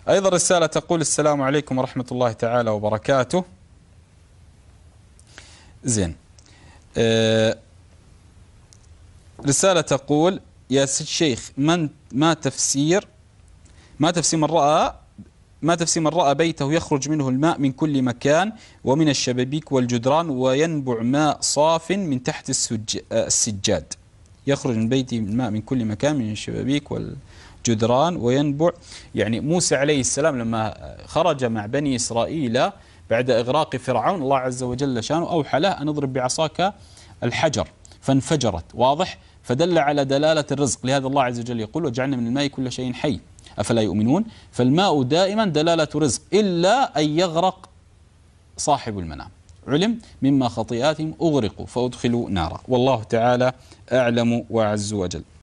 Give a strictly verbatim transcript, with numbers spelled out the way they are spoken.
أيضا رسالة تقول: السلام عليكم ورحمة الله تعالى وبركاته. زين. آه رسالة تقول: يا سيد الشيخ، من ما تفسير ما تفسير من رأى ما تفسير من رأى بيته يخرج منه الماء من كل مكان ومن الشبابيك والجدران وينبع ماء صاف من تحت السج... السجاد. يخرج من بيته الماء من كل مكان من الشبابيك والجدران وينبع، يعني موسى عليه السلام لما خرج مع بني إسرائيل بعد إغراق فرعون، الله عز وجل شانه أوحى له أن اضرب بعصاك الحجر فانفجرت. واضح؟ فدل على دلالة الرزق. لهذا الله عز وجل يقول: وجعلنا من الماء كل شيء حي أفلا يؤمنون. فالماء دائما دلالة رزق، إلا أن يغرق صاحب المنام. علم مما خطيئاتهم أغرقوا فأدخلوا نارا. والله تعالى أعلم وأعز وجل.